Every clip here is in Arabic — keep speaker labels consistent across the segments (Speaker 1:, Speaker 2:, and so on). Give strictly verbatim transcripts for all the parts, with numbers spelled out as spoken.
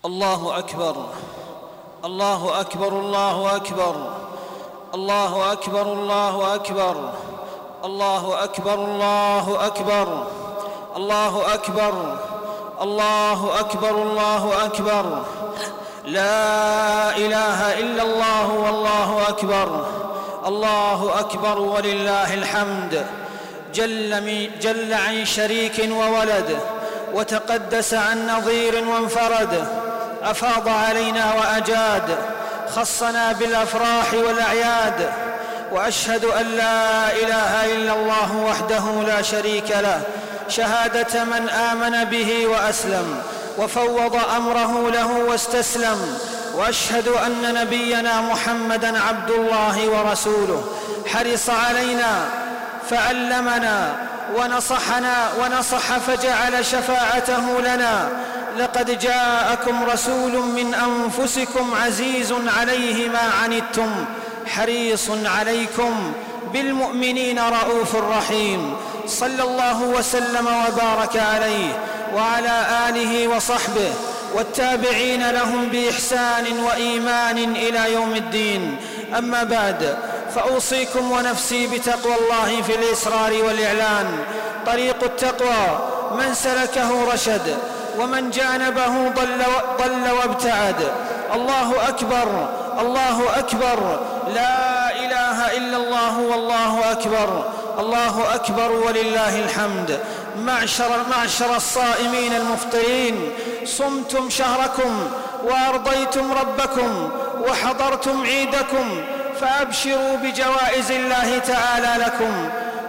Speaker 1: الله أكبر الله أكبر الله أكبر الله أكبر الله أكبر الله أكبر الله أكبر الله أكبر الله أكبر الله أكبر لا إله إلا الله والله أكبر الله أكبر ولله الحمد جل, جل عن شريك وولد وتقدس عن نظير وانفرد أفاض علينا وأجاد خصنا بالأفراح والأعياد وأشهد أن لا إله إلا الله وحده لا شريك له شهادة من آمن به وأسلم وفوض أمره له واستسلم وأشهد أن نبينا محمدًا عبد الله ورسوله حرص علينا فعلمنا ونصحنا ونصح فجعل شفاعته لنا لقد جاءكم رسول من أنفسكم عزيز عليه ما عنتم حريص عليكم بالمؤمنين رؤوف رحيم صلى الله وسلم وبارك عليه وعلى آله وصحبه والتابعين لهم بإحسان وإيمان إلى يوم الدين. أما بعد، فأوصيكم ونفسي بتقوى الله في الإسرار والإعلان. طريق التقوى من سلكه رشد ومن جانبه ضل, ضل وابتعد. الله أكبر الله أكبر لا إله إلا الله والله أكبر الله أكبر ولله الحمد. معشر, معشر الصائمين المفطرين، صمتم شهركم وأرضيتم ربكم وحضرتم عيدكم، فأبشروا بجوائز الله تعالى لكم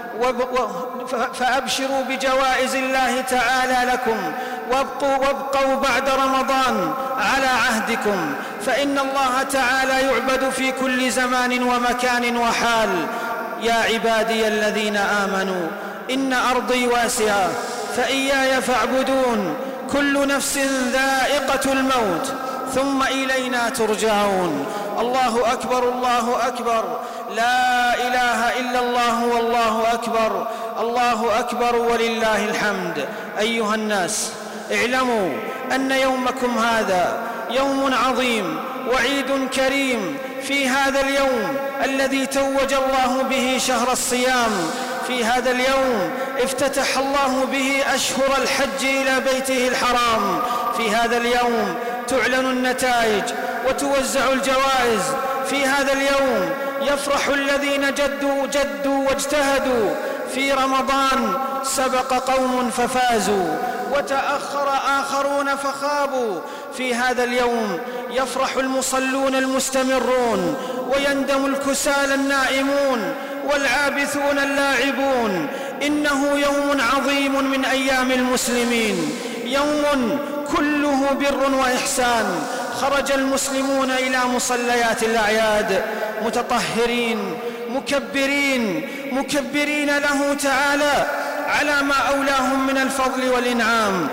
Speaker 1: فأبشروا بجوائز الله تعالى لكم وابقوا, وابقوا بعد رمضان على عهدكم، فإن الله تعالى يعبد في كل زمان ومكان وحال. يا عبادي الذين آمنوا إن أرضي واسعة فإياي فاعبدون. كل نفس ذائقة الموت ثم إلينا ترجعون. الله أكبر الله أكبر لا إله إلا الله والله أكبر الله أكبر ولله الحمد. أيها الناس، اعلموا أن يومكم هذا يوم عظيم وعيد كريم. في هذا اليوم الذي توج الله به شهر الصيام، في هذا اليوم افتتح الله به أشهر الحج إلى بيته الحرام. في هذا اليوم تعلن النتائج وتوزع الجوائز. في هذا اليوم يفرح الذين جدوا, جدوا واجتهدوا في رمضان. سبق قوم ففازوا وتأخر آخرون فخابوا. في هذا اليوم يفرح المصلون المستمرون ويندم الكسالى النائمون والعابثون اللاعبون. إنه يوم عظيم من أيام المسلمين، يوم كله بر وإحسان. خرج المسلمون إلى مصليات الأعياد متطهرين مكبرين مكبرين له تعالى على ما أولاهم من الفضل والإنعام،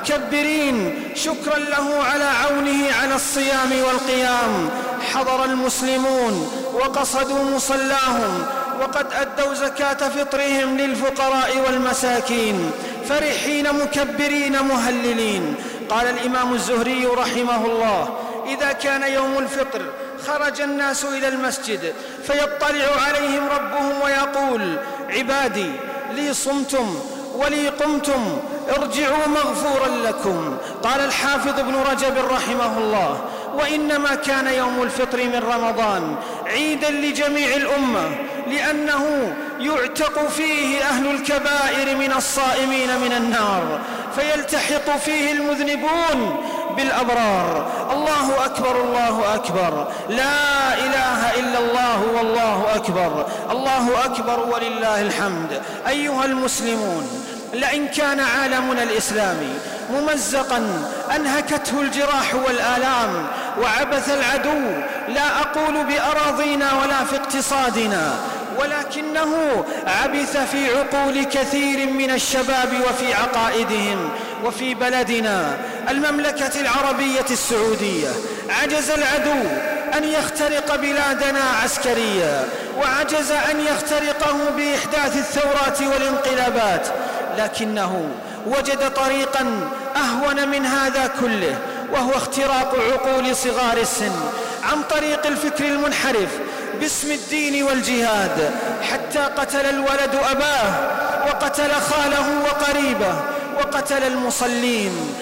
Speaker 1: مكبرين شكرا له على عونه على الصيام والقيام. حضر المسلمون وقصدوا مصلاهم وقد أدوا زكاة فطرهم للفقراء والمساكين، فرحين مكبرين مهللين. قال الإمام الزهري رحمه الله: إذا كان يوم الفطر خرج الناس إلى المسجد فيطلع عليهم ربهم ويقول: عبادي لي صمتم ولي قمتم ارجعوا مغفورا لكم. قال الحافظ ابن رجب رحمه الله: وإنما كان يوم الفطر من رمضان عيدا لجميع الأمة، لأنه يعتق فيه أهل الكبائر من الصائمين من النار، فيلتحق فيه المذنبون بالأبرار. الله أكبر الله أكبر لا إله إلا الله والله أكبر الله أكبر ولله الحمد. أيها المسلمون، لئن كان عالمنا الإسلامي ممزقا أنهكته الجراح والآلام وعبث العدو، لا أقول بأراضينا ولا في اقتصادنا، ولكنه عبث في عقول كثير من الشباب وفي عقائدهم. وفي بلدنا المملكة العربية السعودية عجز العدو أن يخترق بلادنا عسكريا، وعجز أن يخترقه بإحداث الثورات والانقلابات، لكنه وجد طريقا أهون من هذا كله، وهو اختراق عقول صغار السن عن طريق الفكر المنحرف باسم الدين والجهاد، حتى قتل الولد أباه وقتل خاله وقريبه وقتل المصلين.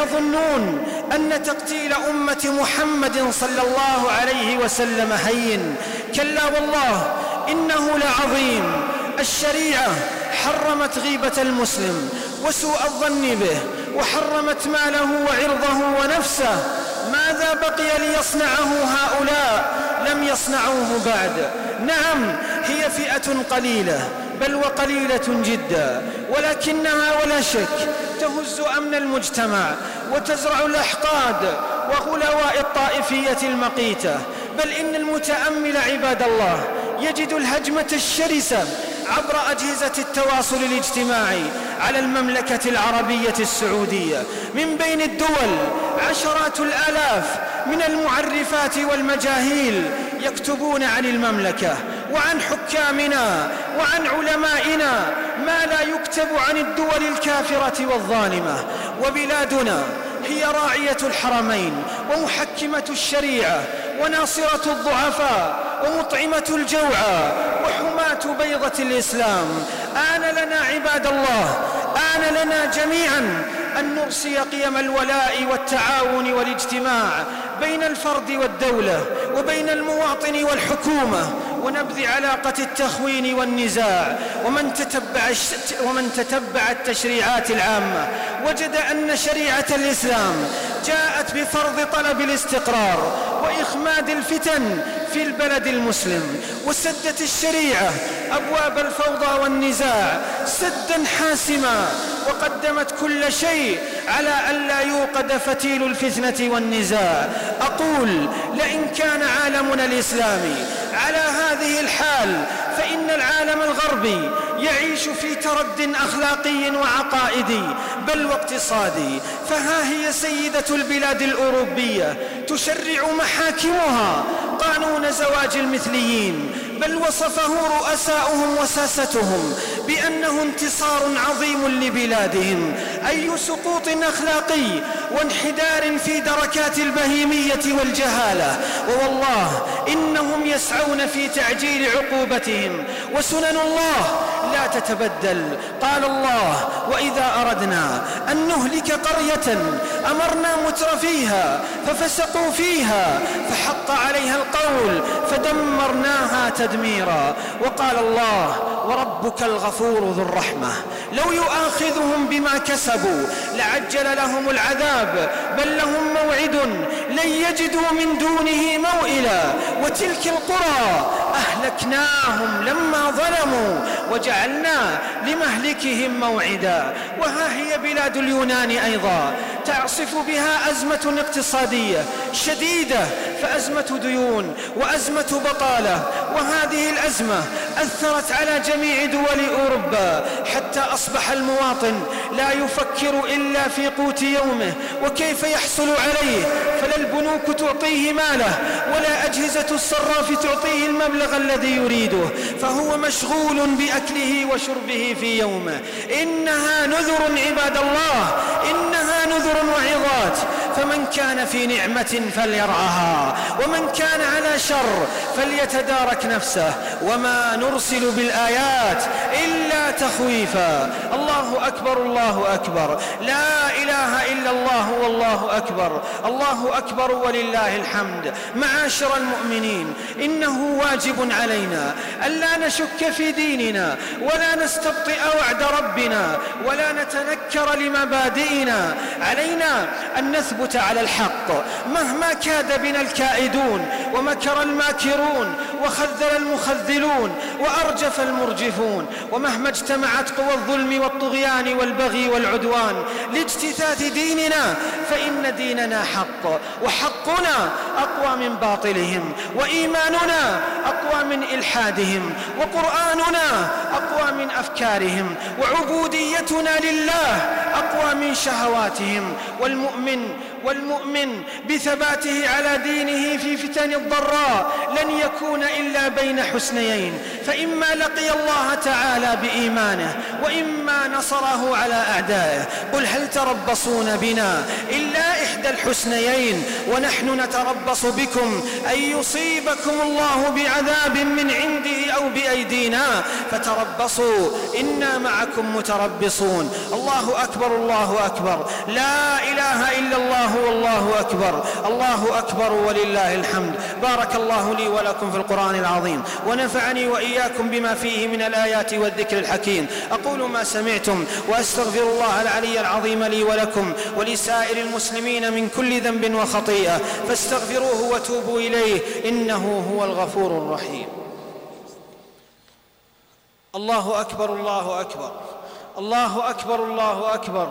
Speaker 1: أيظنون أن تقتيل أمة محمد صلى الله عليه وسلم هين؟ كلا والله إنه لعظيم. الشريعة حرمت غيبة المسلم وسوء الظن به، وحرمت ماله وعرضه ونفسه. ماذا بقي ليصنعه هؤلاء لم يصنعوه بعد؟ نعم، هي فئة قليلة، بل وقليلة جدا، ولكنها ولا شك تهز أمن المجتمع وتزرع الأحقاد وغلواء الطائفية المقيتة. بل إن المتأمل عباد الله يجد الهجمة الشرسة عبر أجهزة التواصل الاجتماعي على المملكة العربية السعودية. من بين الدول عشرات الآلاف من المعرفات والمجاهيل يكتبون عن المملكة وعن حكامنا وعن علمائنا ما لا يكتب عن الدول الكافرة والظالمة. وبلادنا هي راعية الحرمين ومحكمة الشريعة وناصرة الضعفاء ومطعمة الجوعى وحماة بيضة الإسلام. آن لنا عباد الله، آن لنا جميعا أن نرسي قيم الولاء والتعاون والاجتماع بين الفرد والدولة وبين المواطن والحكومة، ونبذ علاقة التخوين والنزاع. ومن تتبع, ومن تتبع التشريعات العامة وجد أن شريعة الإسلام جاءت بفرض طلب الاستقرار وإخماد الفتن في البلد المسلم، وسدت الشريعة أبواب الفوضى والنزاع سدا حاسما، وقدمت كل شيء على ألا يوقد فتيل الفتنة والنزاع. أقول لئن كان عالمنا الإسلامي على هذه الحال فإن العالم الغربي يعيش في ترد أخلاقي وعقائدي بل واقتصادي. فها هي سيدة البلاد الأوروبية تشرع محاكمها قانون زواج المثليين، بل وصفه رؤساؤهم وساستهم بأنه انتصار عظيم لبلادهم. أي سقوط أخلاقي وانحدار في دركات البهيمية والجهالة. ووالله إنهم يسعون في تعجيل عقوبتهم، وسنن الله لا تتبدل. قال الله: وإذا أردنا أن نهلك قرية أمرنا مترفيها ففسقوا فيها فحق عليها القول فدمرناها تدميرا. وقال الله: وربك الغفور ذو الرحمة لو يؤاخذهم بما كسبوا لعجل لهم العذاب بل لهم موعد لن يجدوا من دونه موئلا. وتلك القرى أهلكناهم لما ظلموا وجعلنا لمهلكهم موعدا. وها هي بلاد اليونان أيضا تعصف بها أزمة اقتصادية شديدة، فأزمة ديون وأزمة بطالة. وهذه الأزمة أثرت على جميع دول أوروبا حتى أصبح المواطن لا يفكر إلا في قوت يومه وكيف يحصل عليه، فلا البنوك تعطيه ماله ولا أجهزة الصراف تعطيه المبلغ الذي يريده، فهو مشغول بأكله وشربه في يومه. إنها نذر عباد الله، إنها نذر وعظات. فمن كان في نعمة فليرعها، ومن كان على شر فليتدارك نفسه، وما نرسل بالآيات إلا تخويفا. الله أكبر، الله أكبر، لا إله إلا الله والله أكبر، الله أكبر ولله الحمد. معاشر المؤمنين، إنه واجب علينا ألا نشك في ديننا ولا نستبطئ وعد ربنا ولا نتنكر لمبادئنا. علينا أن نثبت على الحق مهما كاد بنا الكائدون ومكر الماكرون وخذل المخذلون وأرجف المرجفون، ومهما اجتمعت قوى الظلم والطغيان والبغي والعدوان لاجتثاث ديننا، فإن ديننا حق، وحقنا أقوى من باطلهم، وإيماننا أقوى من إلحادهم، وقرآننا أقوى من أفكارهم، وعبوديتنا لله أقوى من شهواتهم. والمؤمن والمؤمن بثباته على دينه في فتن الضراء لن يكون إلا بين حسنيين، فإما لقي الله تعالى بإيمانه وإما نصره على أعدائه. قل هل تربصون بنا إلا إحدى إحدى الحسنيين، ونحن نتربص بكم أن يصيبكم الله بعذاب من عنده أو بأيدينا، فتربصوا إنا معكم متربصون. الله أكبر الله أكبر، لا إله إلا الله والله أكبر، الله أكبر ولله الحمد. بارك الله لي ولكم في القرآن العظيم، ونفعني وإياكم بما فيه من الآيات والذكر الحكيم. أقول ما سمعتم وأستغفر الله العلي العظيم لي ولكم ولسائر المسلمين من كل ذنب وخطيئة، فاستغفروه وتوبوا إليه إنه هو الغفور الرحيم. الله أكبر الله أكبر، الله أكبر الله أكبر،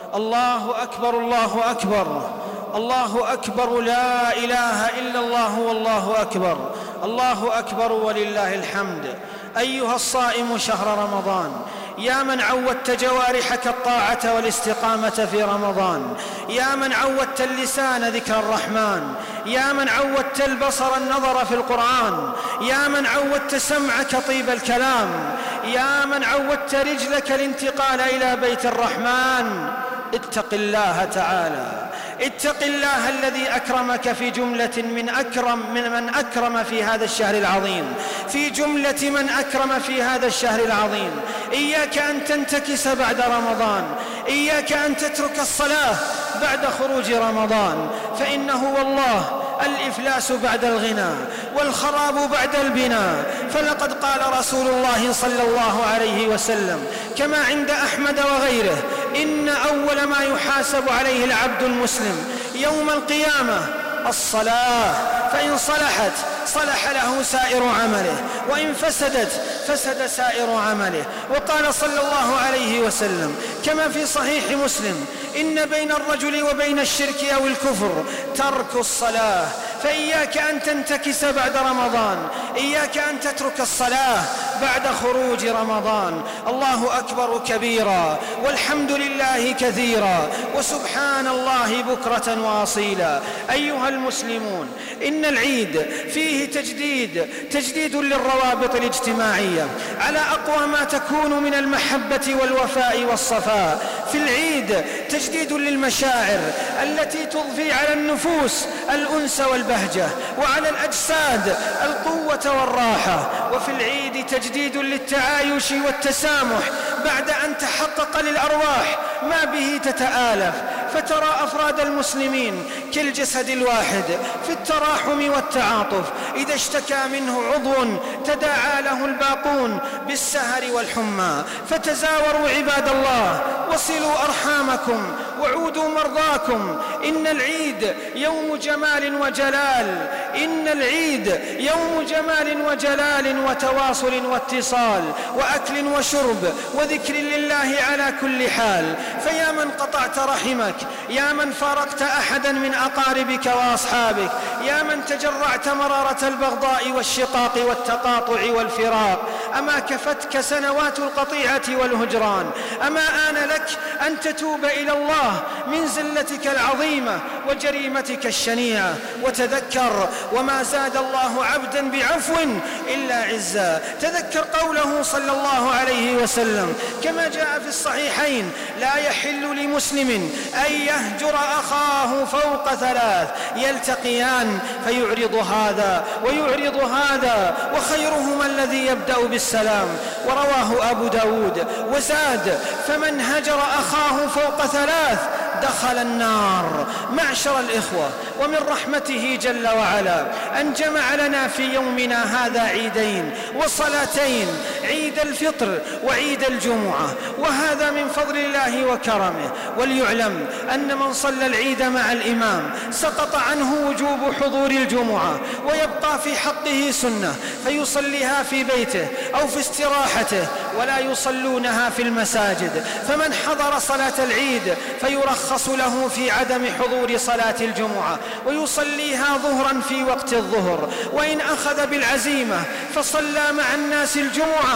Speaker 1: الله أكبر الله أكبر، الله أكبر، لا إله إلا الله والله أكبر، الله أكبر ولله الحمد. أيها الصائم شهر رمضان، يا من عودت جوارحك الطاعة والاستقامة في رمضان، يا من عودت اللسان ذكر الرحمن، يا من عودت البصر النظر في القرآن، يا من عودت سمعك طيب الكلام، يا من عودت رجلك الانتقال إلى بيت الرحمن، اتق الله تعالى، اتق الله الذي أكرمك في جملة من أكرم من من أكرم في هذا الشهر العظيم، في جملة من أكرم في هذا الشهر العظيم. إياك أن تنتكس بعد رمضان، إياك أن تترك الصلاة بعد خروج رمضان، فإنه والله الإفلاس بعد الغنى والخراب بعد البناء. فلقد قال رسول الله صلى الله عليه وسلم كما عند أحمد وغيره: إن أول ما يحاسب عليه العبد المسلم يوم القيامة الصلاة، فإن صلحت صلح له سائر عمله، وإن فسدت فسد سائر عمله. وقال صلى الله عليه وسلم كما في صحيح مسلم: إن بين الرجل وبين الشرك أو الكفر ترك الصلاة، فإياك أن تنتكس بعد رمضان، إياك أن تترك الصلاة بعد خروج رمضان. الله أكبر كبيرا، والحمد لله كثيرا، وسبحان الله بكرة وأصيلا. أيها المسلمون، إن العيد فيه تجديد تجديد للروابط الاجتماعية على أقوى ما تكون من المحبة والوفاء والصفاء. في العيد تجديد للمشاعر التي تضفي على النفوس الأنس والبهجة، وعلى الأجساد القوة والراحة. وفي العيد تجديد للتعايش والتسامح بعد أن تحقق للأرواح ما به تتآلف، فترى أفراد المسلمين كالجسد الواحد في التراحم والتعاطف. إذا اشتكى منه عضو تداعى له الباقون بالسهر والحمى. فتزاوروا عباد الله، وصلوا أرحامكم، وعودوا مرضاكم. إن العيد يوم جمال وجلال، إن العيد يوم جمال وجلال وتواصل واتصال وأكل وشرب وذكر لله على كل حال. فيا من قطعت رحمك، يا من فارقت أحدا من أقاربك وأصحابك، يا من تجرعت مرارة البغضاء والشقاق والتقاطع والفراق، أما كفتك سنوات القطيعة والهجران؟ أما آن لك أن تتوب إلى الله من زلتك العظيمة وجريمتك الشنيعة؟ وتذكر: وما زاد الله عبدا بعفو إلا عزا. تذكر قوله صلى الله عليه وسلم كما جاء في الصحيحين: لا يحل لمسلم أن يهجر أخاه فوق ثلاث، يلتقيان فيعرض هذا ويعرض هذا، وخيرهما الذي يبدأ بالسلام. ورواه أبو داود وزاد: فمن هجر أخاه فوق ثلاث دخل النار. معشر الإخوة، ومن رحمته جل وعلا أن جمع لنا في يومنا هذا عيدين وصلاتين، عيد الفطر وعيد الجمعة، وهذا من فضل الله وكرمه. وليعلم أن من صلى العيد مع الإمام سقط عنه وجوب حضور الجمعة، ويبقى في حقه سنة فيصليها في بيته أو في استراحته، ولا يصلونها في المساجد. فمن حضر صلاة العيد فيرخص له في عدم حضور صلاة الجمعة، ويصليها ظهرا في وقت الظهر. وإن أخذ بالعزيمة فصلى مع الناس الجمعة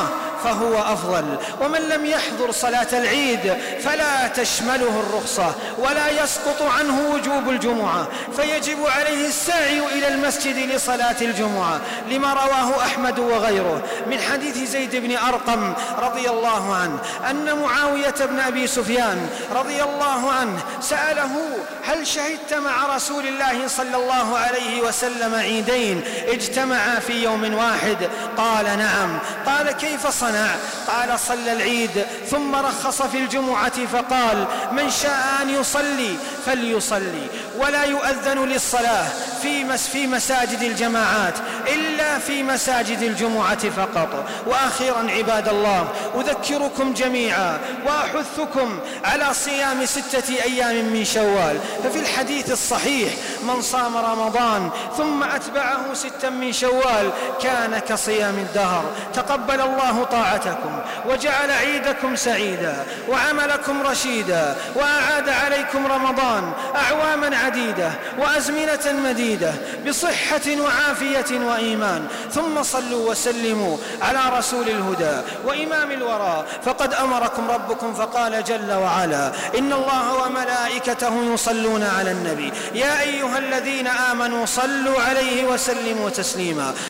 Speaker 1: فهو أفضل. ومن لم يحضر صلاة العيد فلا تشمله الرخصة ولا يسقط عنه وجوب الجمعة، فيجب عليه السعي إلى المسجد لصلاة الجمعة، لما رواه أحمد وغيره من حديث زيد بن أرقم رضي الله عنه أن معاوية بن أبي سفيان رضي الله عنه سأله: هل شهدت مع رسول الله صلى الله عليه وسلم عيدين اجتمعا في يوم واحد؟ قال: نعم. قال: كيف صنع؟ قال: صلى العيد ثم رخص في الجمعة فقال: من شاء أن يصلي فليصلي، ولا يؤذن للصلاة في مساجد الجماعات إلا في مساجد الجمعة فقط. وأخيرا عباد الله، أذكركم جميعا وأحثكم على صيام ستة أيام من شوال. ففي الحديث الصحيح: من صام رمضان ثم أتبعه ستا من شوال كان كصيام الدهر. تقبل الله طاعتكم وجعل عيدكم سعيدا وعملكم رشيدا، وأعاد عليكم رمضان أعواما عديدة وأزمنة مديدة بصحة وعافية وإيمان. ثم صلوا وسلموا على رسول الهدى وإمام الورى، فقد أمركم ربكم فقال جل وعلا: إن الله وملائكته يصلون على النبي يا أيها الذين آمنوا صلوا عليه وسلموا تسليما.